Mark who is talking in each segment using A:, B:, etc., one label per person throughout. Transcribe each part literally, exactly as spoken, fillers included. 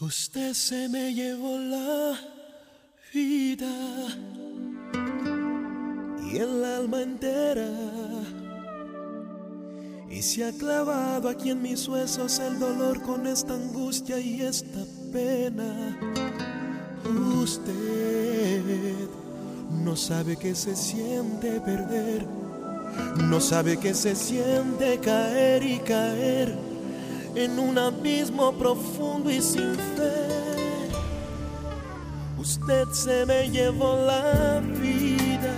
A: Usted se me llevó la vida y el alma entera, y se ha clavado aquí en mis huesos el dolor con esta angustia y esta pena. Usted no sabe que se siente perder, no sabe que se siente caer y caer en un abismo profundo y sin fe. Usted se me llevó la vida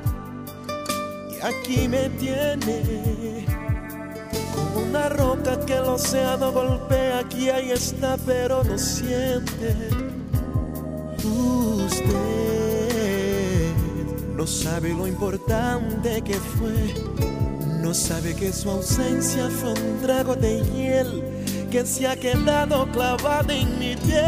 A: y aquí me tiene como una roca que el océano golpea. Aquí ahí está, pero no siente. Usted no sabe lo importante que fue, no sabe que su ausencia fue un trago de hiel que se ha quedado clavado en mi piel.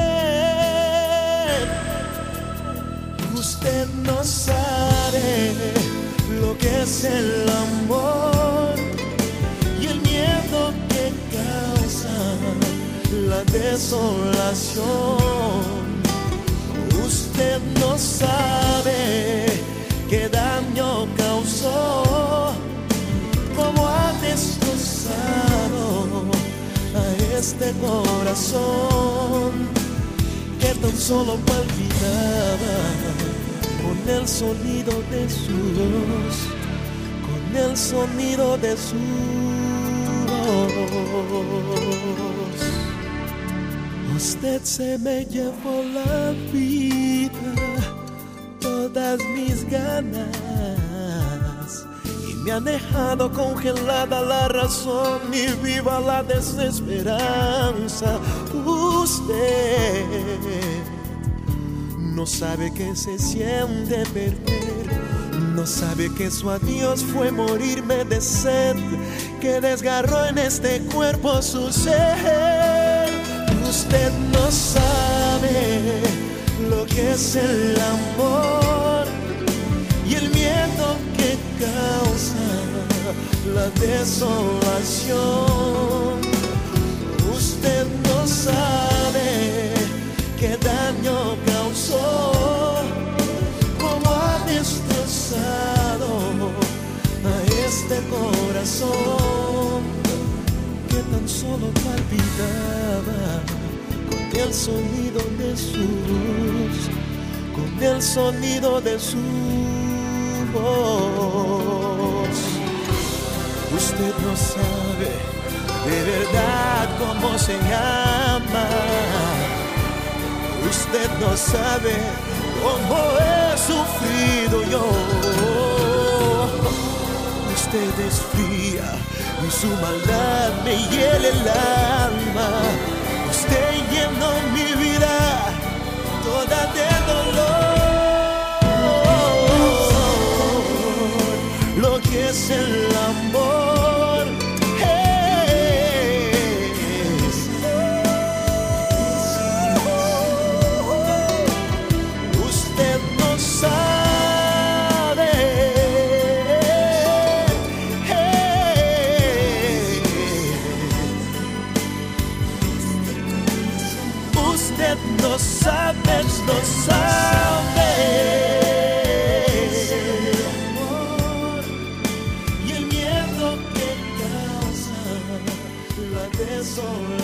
A: Usted no sabe lo que es el amor y el miedo que causa la desolación. Usted no sabe qué daño causó, cómo ha destrozado a este corazón que tan solo palpitaba con el sonido de su voz, con el sonido de su voz. Usted se me llevó la vida, todas mis ganas, me ha dejado congelada la razón y viva la desesperanza. Usted no sabe que se siente perder, no sabe que su adiós fue morirme de sed, que desgarró en este cuerpo su ser. Usted no sabe lo que es el amor y el miedo que causa la desolación. Usted no sabe qué daño causó, cómo ha destrozado a este corazón que tan solo palpitaba con el sonido de su voz, con el sonido de su voz. Usted no sabe de verdad cómo se llama. Usted no sabe cómo he sufrido yo. Usted es fría y su maldad me hiela el alma. Usted llenó mi vida toda de dolor. Lo que es el amor es. Usted no sabe. Usted no sabe, no sabe. So